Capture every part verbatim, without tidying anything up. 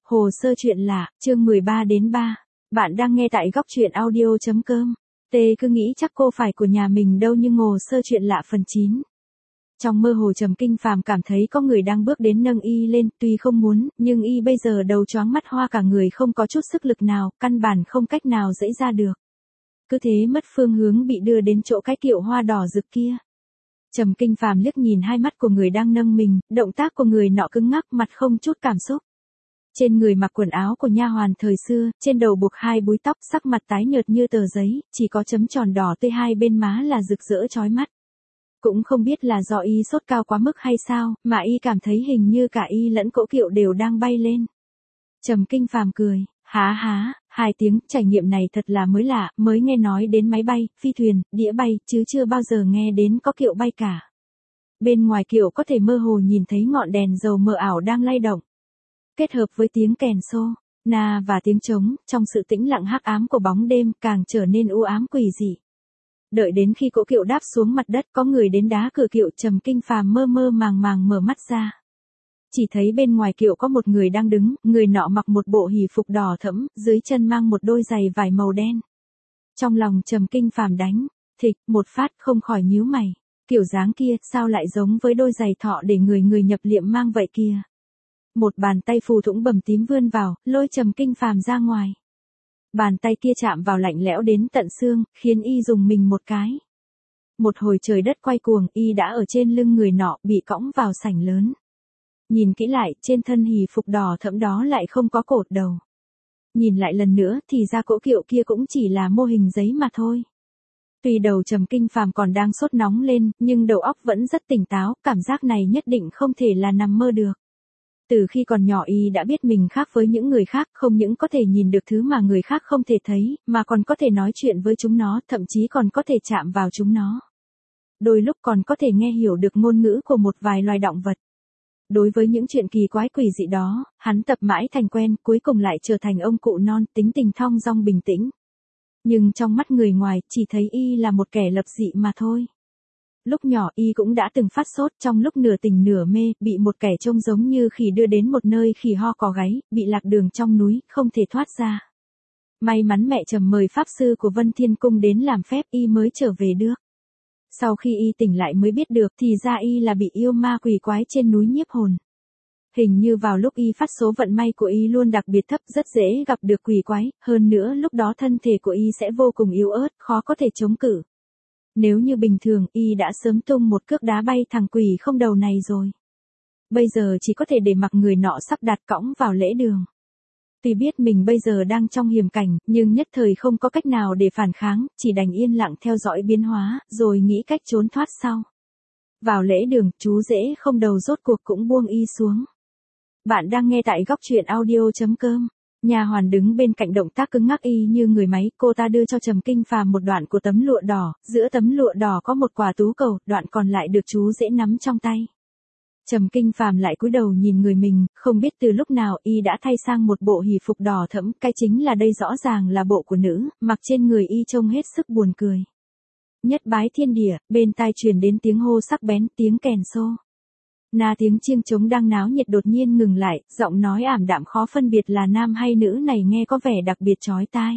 Hồ sơ chuyện lạ, chương mười ba đến ba. Bạn đang nghe tại góc truyện audio.com. Tê cứ nghĩ chắc cô phải của nhà mình đâu nhưng hồ sơ chuyện lạ phần chín. Trong mơ hồ Trầm Kinh Phàm cảm thấy có người đang bước đến nâng y lên, tuy không muốn, nhưng y bây giờ đầu choáng mắt hoa cả người không có chút sức lực nào, căn bản không cách nào dẫy ra được. Cứ thế mất phương hướng bị đưa đến chỗ cái kiệu hoa đỏ rực kia. Trầm Kinh Phàm liếc nhìn hai mắt của người đang nâng mình, động tác của người nọ cứng ngắc, mặt không chút cảm xúc. Trên người mặc quần áo của nha hoàn thời xưa, trên đầu buộc hai búi tóc, sắc mặt tái nhợt như tờ giấy, chỉ có chấm tròn đỏ tươi hai bên má là rực rỡ chói mắt. Cũng không biết là do y sốt cao quá mức hay sao, mà y cảm thấy hình như cả y lẫn cỗ kiệu đều đang bay lên. Trầm Kinh Phàm cười, há há, hai tiếng, trải nghiệm này thật là mới lạ, mới nghe nói đến máy bay, phi thuyền, đĩa bay, chứ chưa bao giờ nghe đến có kiệu bay cả. Bên ngoài kiệu có thể mơ hồ nhìn thấy ngọn đèn dầu mờ ảo đang lay động. Kết hợp với tiếng kèn xô, na và tiếng trống, trong sự tĩnh lặng hắc ám của bóng đêm càng trở nên u ám quỷ dị. Đợi đến khi cỗ kiệu đáp xuống mặt đất có người đến đá cửa kiệu, Trầm Kinh Phàm mơ mơ màng màng mở mắt ra. Chỉ thấy bên ngoài kiệu có một người đang đứng, người nọ mặc một bộ hỉ phục đỏ thẫm, dưới chân mang một đôi giày vải màu đen. Trong lòng Trầm Kinh Phàm đánh, thịch, một phát không khỏi nhíu mày. Kiểu dáng kia sao lại giống với đôi giày thọ để người người nhập liệm mang vậy kia. Một bàn tay phù thủng bầm tím vươn vào, lôi Trầm Kinh Phàm ra ngoài. Bàn tay kia chạm vào lạnh lẽo đến tận xương, khiến y dùng mình một cái. Một hồi trời đất quay cuồng, y đã ở trên lưng người nọ, bị cõng vào sảnh lớn. Nhìn kỹ lại, trên thân hỉ phục đỏ thẫm đó lại không có cột đầu. Nhìn lại lần nữa thì ra cỗ kiệu kia cũng chỉ là mô hình giấy mà thôi. Tuy đầu Trầm Kinh Phàm còn đang sốt nóng lên, nhưng đầu óc vẫn rất tỉnh táo, cảm giác này nhất định không thể là nằm mơ được. Từ khi còn nhỏ y đã biết mình khác với những người khác, không những có thể nhìn được thứ mà người khác không thể thấy, mà còn có thể nói chuyện với chúng nó, thậm chí còn có thể chạm vào chúng nó. Đôi lúc còn có thể nghe hiểu được ngôn ngữ của một vài loài động vật. Đối với những chuyện kỳ quái quỷ dị đó, hắn tập mãi thành quen, cuối cùng lại trở thành ông cụ non, tính tình thong dong bình tĩnh. Nhưng trong mắt người ngoài, chỉ thấy y là một kẻ lập dị mà thôi. Lúc nhỏ y cũng đã từng phát sốt, trong lúc nửa tỉnh nửa mê, bị một kẻ trông giống như khỉ đưa đến một nơi khỉ ho có gáy, bị lạc đường trong núi, không thể thoát ra. May mắn mẹ Trầm mời pháp sư của Vân Thiên Cung đến làm phép, y mới trở về được. Sau khi y tỉnh lại mới biết được thì ra y là bị yêu ma quỷ quái trên núi nhiếp hồn. Hình như vào lúc y phát số vận may của y luôn đặc biệt thấp, rất dễ gặp được quỷ quái, hơn nữa lúc đó thân thể của y sẽ vô cùng yếu ớt, khó có thể chống cự. Nếu như bình thường, y đã sớm tung một cước đá bay thằng quỷ không đầu này rồi. Bây giờ chỉ có thể để mặc người nọ sắp đặt cõng vào lễ đường. Tuy biết mình bây giờ đang trong hiểm cảnh, nhưng nhất thời không có cách nào để phản kháng, chỉ đành yên lặng theo dõi biến hóa, rồi nghĩ cách trốn thoát sau. Vào lễ đường, chú rể không đầu rốt cuộc cũng buông y xuống. Bạn đang nghe tại góc truyện audio.com. Nha hoàn đứng bên cạnh động tác cứng ngắc y như người máy, cô ta đưa cho Trầm Kinh Phàm một đoạn của tấm lụa đỏ, giữa tấm lụa đỏ có một quả tú cầu, đoạn còn lại được chú rể nắm trong tay. Trầm Kinh Phàm lại cúi đầu nhìn người mình, không biết từ lúc nào y đã thay sang một bộ hỉ phục đỏ thẫm, cái chính là đây rõ ràng là bộ của nữ, mặc trên người y trông hết sức buồn cười. Nhất bái thiên địa, bên tai truyền đến tiếng hô sắc bén, tiếng kèn xô. Na tiếng chiêng trống đang náo nhiệt đột nhiên ngừng lại, giọng nói ảm đạm khó phân biệt là nam hay nữ này nghe có vẻ đặc biệt chói tai.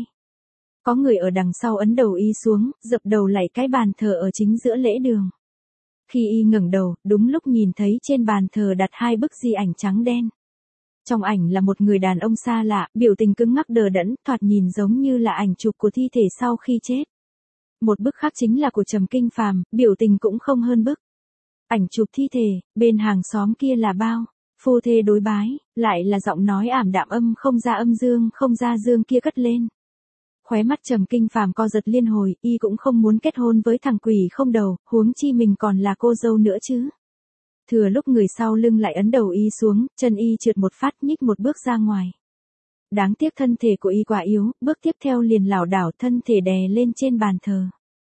Có người ở đằng sau ấn đầu y xuống, dập đầu lạy cái bàn thờ ở chính giữa lễ đường. Khi y ngẩng đầu, đúng lúc nhìn thấy trên bàn thờ đặt hai bức di ảnh trắng đen. Trong ảnh là một người đàn ông xa lạ, biểu tình cứng ngắc đờ đẫn, thoạt nhìn giống như là ảnh chụp của thi thể sau khi chết. Một bức khác chính là của Trầm Kinh Phàm, biểu tình cũng không hơn bức. Ảnh chụp thi thể, bên hàng xóm kia là bao, phu thê đối bái, lại là giọng nói ảm đạm âm không ra âm dương không ra dương kia cất lên. Khóe mắt Trầm Kinh Phàm co giật liên hồi, y cũng không muốn kết hôn với thằng quỷ không đầu, huống chi mình còn là cô dâu nữa chứ. Thừa lúc người sau lưng lại ấn đầu y xuống, chân y trượt một phát nhích một bước ra ngoài. Đáng tiếc thân thể của y quá yếu, bước tiếp theo liền lảo đảo thân thể đè lên trên bàn thờ.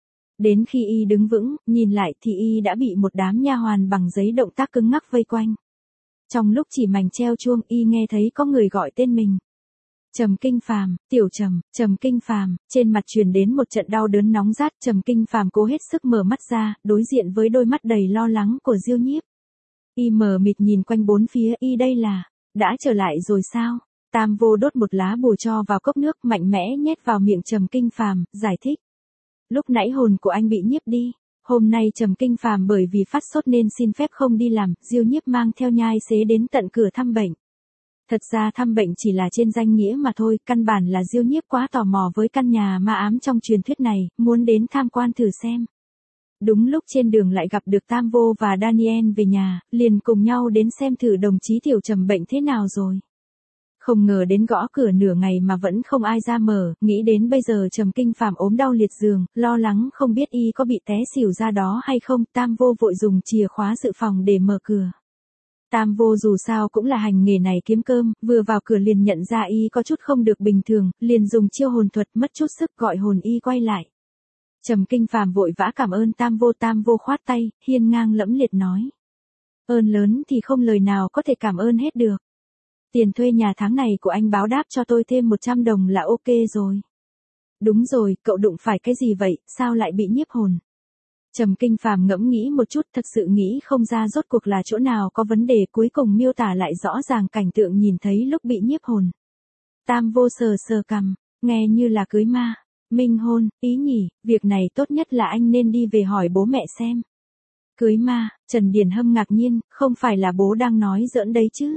Đến khi y đứng vững, nhìn lại thì y đã bị một đám nha hoàn bằng giấy động tác cứng ngắc vây quanh. Trong lúc chỉ mảnh treo chuông, y nghe thấy có người gọi tên mình. Trầm Kinh Phàm, tiểu Trầm, Trầm Kinh Phàm, trên mặt truyền đến một trận đau đớn nóng rát, Trầm Kinh Phàm cố hết sức mở mắt ra, đối diện với đôi mắt đầy lo lắng của Diêu Nhiếp. Y mờ mịt nhìn quanh bốn phía, y đây là, đã trở lại rồi sao? Tam Vô đốt một lá bùa cho vào cốc nước mạnh mẽ nhét vào miệng Trầm Kinh Phàm, giải thích. Lúc nãy hồn của anh bị nhiếp đi. Hôm nay Trầm Kinh Phàm bởi vì phát sốt nên xin phép không đi làm, Diêu Nhiếp mang theo nhai xế đến tận cửa thăm bệnh. Thật ra thăm bệnh chỉ là trên danh nghĩa mà thôi, căn bản là Diêu Nhiếp quá tò mò với căn nhà ma ám trong truyền thuyết này, muốn đến tham quan thử xem. Đúng lúc trên đường lại gặp được Tam Vô và Daniel về nhà, liền cùng nhau đến xem thử đồng chí Tiểu Trầm bệnh thế nào rồi. Không ngờ đến gõ cửa nửa ngày mà vẫn không ai ra mở, nghĩ đến bây giờ Trầm Kinh Phàm ốm đau liệt giường, lo lắng không biết y có bị té xỉu ra đó hay không, Tam Vô vội dùng chìa khóa dự phòng để mở cửa. Tam Vô dù sao cũng là hành nghề này kiếm cơm, vừa vào cửa liền nhận ra y có chút không được bình thường, liền dùng chiêu hồn thuật mất chút sức gọi hồn y quay lại. Trầm Kinh Phàm vội vã cảm ơn Tam Vô, Tam Vô khoát tay, hiên ngang lẫm liệt nói. Ơn lớn thì không lời nào có thể cảm ơn hết được. Tiền thuê nhà tháng này của anh báo đáp cho tôi thêm một trăm đồng là ok rồi. Đúng rồi, cậu đụng phải cái gì vậy, sao lại bị nhiếp hồn? Trầm Kinh Phàm ngẫm nghĩ một chút, thật sự nghĩ không ra rốt cuộc là chỗ nào có vấn đề, cuối cùng miêu tả lại rõ ràng cảnh tượng nhìn thấy lúc bị nhiếp hồn. Tam Vô sờ sờ cằm, nghe như là cưới ma, minh hôn, ý nhỉ, việc này tốt nhất là anh nên đi về hỏi bố mẹ xem. Cưới ma, Trần Điền Hâm ngạc nhiên, không phải là bố đang nói giỡn đấy chứ?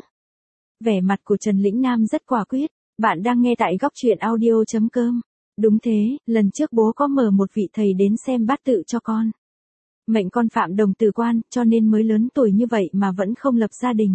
Vẻ mặt của Trần Lĩnh Nam rất quả quyết, bạn đang nghe tại góc truyện audio chấm com. Đúng thế, lần trước bố có mời một vị thầy đến xem bát tự cho con. Mệnh con phạm đồng tử quan, cho nên mới lớn tuổi như vậy mà vẫn không lập gia đình.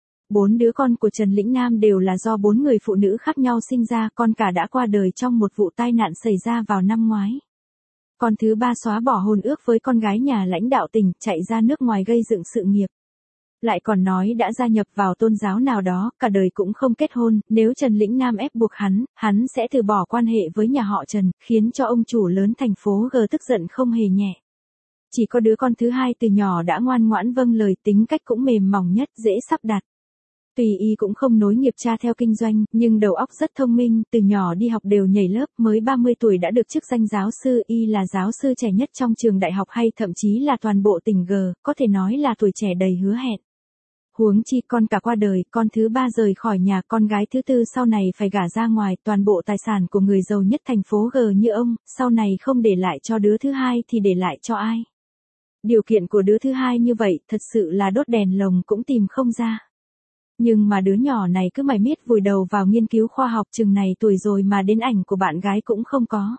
Bốn đứa con của Trần Lĩnh Nam đều là do bốn người phụ nữ khác nhau sinh ra, con cả đã qua đời trong một vụ tai nạn xảy ra vào năm ngoái. Con thứ ba xóa bỏ hôn ước với con gái nhà lãnh đạo tỉnh, chạy ra nước ngoài gây dựng sự nghiệp. Lại còn nói đã gia nhập vào tôn giáo nào đó, cả đời cũng không kết hôn, nếu Trần Lĩnh Nam ép buộc hắn, hắn sẽ từ bỏ quan hệ với nhà họ Trần, khiến cho ông chủ lớn thành phố G tức giận không hề nhẹ. Chỉ có đứa con thứ hai từ nhỏ đã ngoan ngoãn vâng lời, tính cách cũng mềm mỏng nhất, dễ sắp đặt. Tuy y cũng không nối nghiệp cha theo kinh doanh, nhưng đầu óc rất thông minh, từ nhỏ đi học đều nhảy lớp, mới ba mươi tuổi đã được chức danh giáo sư, y là giáo sư trẻ nhất trong trường đại học hay thậm chí là toàn bộ tỉnh G, có thể nói là tuổi trẻ đầy hứa hẹn. Huống chi con cả qua đời, con thứ ba rời khỏi nhà, con gái thứ tư sau này phải gả ra ngoài, toàn bộ tài sản của người giàu nhất thành phố G như ông, sau này không để lại cho đứa thứ hai thì để lại cho ai? Điều kiện của đứa thứ hai như vậy, thật sự là đốt đèn lồng cũng tìm không ra. Nhưng mà đứa nhỏ này cứ mải miết vùi đầu vào nghiên cứu khoa học, chừng này tuổi rồi mà đến ảnh của bạn gái cũng không có.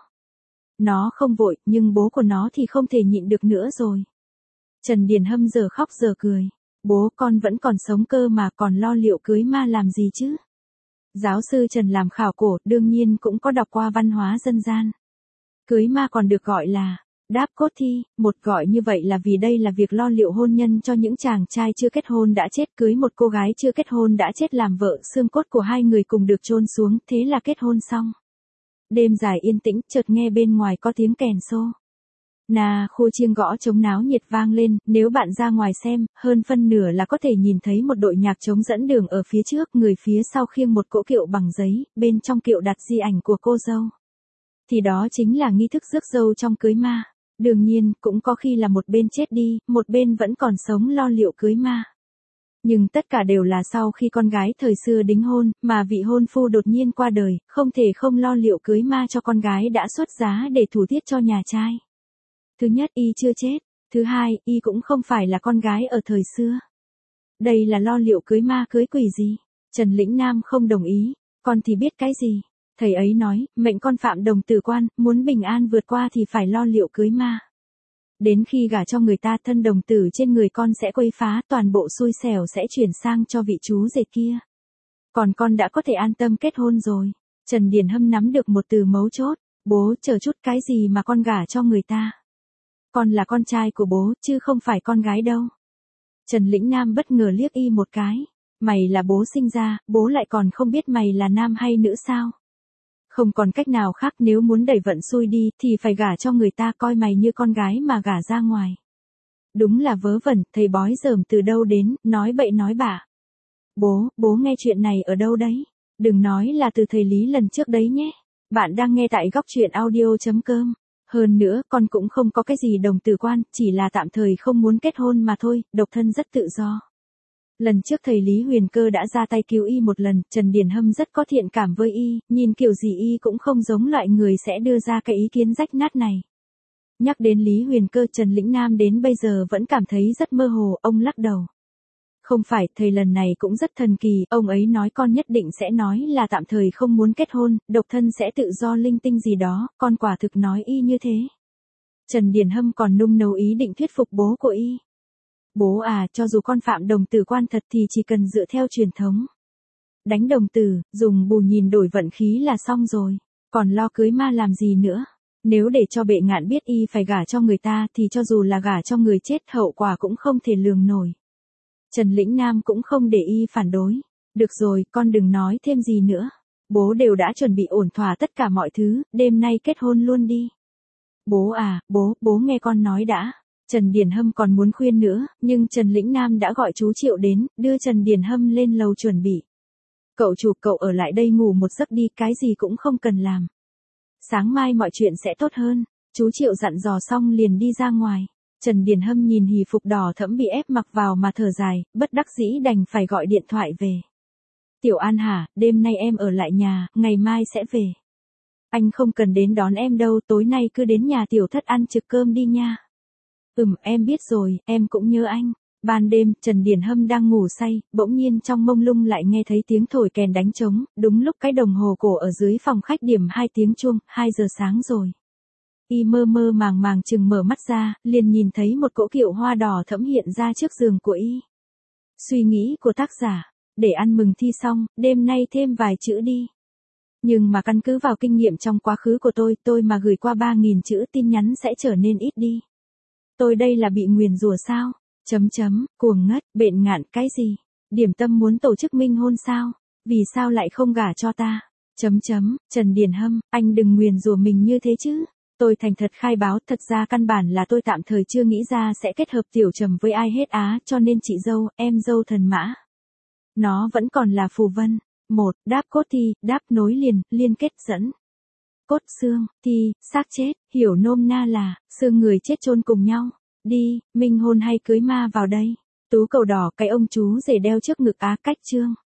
Nó không vội, nhưng bố của nó thì không thể nhịn được nữa rồi. Trần Điền Hâm giờ khóc giờ cười. Bố, con vẫn còn sống cơ mà, còn lo liệu cưới ma làm gì chứ? Giáo sư Trần làm khảo cổ, đương nhiên cũng có đọc qua văn hóa dân gian. Cưới ma còn được gọi là đáp cốt thi, một gọi như vậy là vì đây là việc lo liệu hôn nhân cho những chàng trai chưa kết hôn đã chết, cưới một cô gái chưa kết hôn đã chết làm vợ, xương cốt của hai người cùng được chôn xuống, thế là kết hôn xong. Đêm dài yên tĩnh, chợt nghe bên ngoài có tiếng kèn xô. Nà, khu chiêng gõ trống náo nhiệt vang lên, nếu bạn ra ngoài xem, hơn phân nửa là có thể nhìn thấy một đội nhạc trống dẫn đường ở phía trước, người phía sau khiêng một cỗ kiệu bằng giấy, bên trong kiệu đặt di ảnh của cô dâu. Thì đó chính là nghi thức rước dâu trong cưới ma. Đương nhiên, cũng có khi là một bên chết đi, một bên vẫn còn sống lo liệu cưới ma. Nhưng tất cả đều là sau khi con gái thời xưa đính hôn, mà vị hôn phu đột nhiên qua đời, không thể không lo liệu cưới ma cho con gái đã xuất giá để thủ tiết cho nhà trai. Thứ nhất, y chưa chết. Thứ hai, y cũng không phải là con gái ở thời xưa. Đây là lo liệu cưới ma cưới quỷ gì? Trần Lĩnh Nam không đồng ý. Con thì biết cái gì? Thầy ấy nói, mệnh con phạm đồng tử quan, muốn bình an vượt qua thì phải lo liệu cưới ma. Đến khi gả cho người ta, thân đồng tử trên người con sẽ quấy phá, toàn bộ xui xẻo sẽ chuyển sang cho vị chú rể kia. Còn con đã có thể an tâm kết hôn rồi. Trần Điền Hâm nắm được một từ mấu chốt. Bố, chờ chút, cái gì mà con gả cho người ta? Con là con trai của bố, chứ không phải con gái đâu. Trần Lĩnh Nam bất ngờ liếc y một cái. Mày là bố sinh ra, bố lại còn không biết mày là nam hay nữ sao? Không còn cách nào khác, nếu muốn đẩy vận xui đi, thì phải gả cho người ta, coi mày như con gái mà gả ra ngoài. Đúng là vớ vẩn, thầy bói dởm từ đâu đến, nói bậy nói bạ. Bố, bố nghe chuyện này ở đâu đấy? Đừng nói là từ thầy Lý lần trước đấy nhé. Bạn đang nghe tại góc truyện audio chấm com. Hơn nữa, con cũng không có cái gì đồng tử quan, chỉ là tạm thời không muốn kết hôn mà thôi, độc thân rất tự do. Lần trước thầy Lý Huyền Cơ đã ra tay cứu y một lần, Trần Điền Hâm rất có thiện cảm với y, nhìn kiểu gì y cũng không giống loại người sẽ đưa ra cái ý kiến rách nát này. Nhắc đến Lý Huyền Cơ, Trần Lĩnh Nam đến bây giờ vẫn cảm thấy rất mơ hồ, ông lắc đầu. Không phải, thầy lần này cũng rất thần kỳ, ông ấy nói con nhất định sẽ nói là tạm thời không muốn kết hôn, độc thân sẽ tự do linh tinh gì đó, con quả thực nói y như thế. Trần Điền Hâm còn nung nấu ý định thuyết phục bố của y. Bố à, cho dù con phạm đồng tử quan thật thì chỉ cần dựa theo truyền thống. Đánh đồng tử, dùng bù nhìn đổi vận khí là xong rồi, còn lo cưới ma làm gì nữa. Nếu để cho bệ ngạn biết y phải gả cho người ta thì cho dù là gả cho người chết hậu quả cũng không thể lường nổi. Trần Lĩnh Nam cũng không để y phản đối. Được rồi, con đừng nói thêm gì nữa. Bố đều đã chuẩn bị ổn thỏa tất cả mọi thứ, đêm nay kết hôn luôn đi. Bố à, bố, bố nghe con nói đã. Trần Điền Hâm còn muốn khuyên nữa, nhưng Trần Lĩnh Nam đã gọi chú Triệu đến, đưa Trần Điền Hâm lên lầu chuẩn bị. Cậu chủ, cậu ở lại đây ngủ một giấc đi, cái gì cũng không cần làm. Sáng mai mọi chuyện sẽ tốt hơn. Chú Triệu dặn dò xong liền đi ra ngoài. Trần Điền Hâm nhìn hỷ phục đỏ thẫm bị ép mặc vào mà thở dài, bất đắc dĩ đành phải gọi điện thoại về. Tiểu An hả, đêm nay em ở lại nhà, ngày mai sẽ về. Anh không cần đến đón em đâu, tối nay cứ đến nhà tiểu thất ăn trực cơm đi nha. Ừm, em biết rồi, em cũng nhớ anh. Ban đêm, Trần Điền Hâm đang ngủ say, bỗng nhiên trong mông lung lại nghe thấy tiếng thổi kèn đánh trống, đúng lúc cái đồng hồ cổ ở dưới phòng khách điểm hai tiếng chuông, hai giờ sáng rồi. Y mơ mơ màng màng chừng mở mắt ra, liền nhìn thấy một cỗ kiệu hoa đỏ thẫm hiện ra trước giường của y. Suy nghĩ của tác giả, để ăn mừng thi xong, đêm nay thêm vài chữ đi. Nhưng mà căn cứ vào kinh nghiệm trong quá khứ của tôi, tôi mà gửi qua ba nghìn chữ tin nhắn sẽ trở nên ít đi. Tôi đây là bị nguyền rủa sao? Chấm chấm, cuồng ngất, bện ngạn, cái gì? Điểm tâm muốn tổ chức minh hôn sao? Vì sao lại không gả cho ta? Chấm chấm, Trần Điền Hâm, anh đừng nguyền rủa mình như thế chứ. Tôi thành thật khai báo, thật ra căn bản là tôi tạm thời chưa nghĩ ra sẽ kết hợp Tiểu Trầm với ai hết á, cho nên chị dâu, em dâu thần mã. Nó vẫn còn là phù vân. Một, đáp cốt thi, đáp nối liền, liên kết dẫn. Cốt xương, thi, xác chết, hiểu nôm na là, xương người chết chôn cùng nhau. Đi, minh hôn hay cưới ma vào đây. Tú cầu đỏ, cái ông chú rể đeo trước ngực á, cách chương.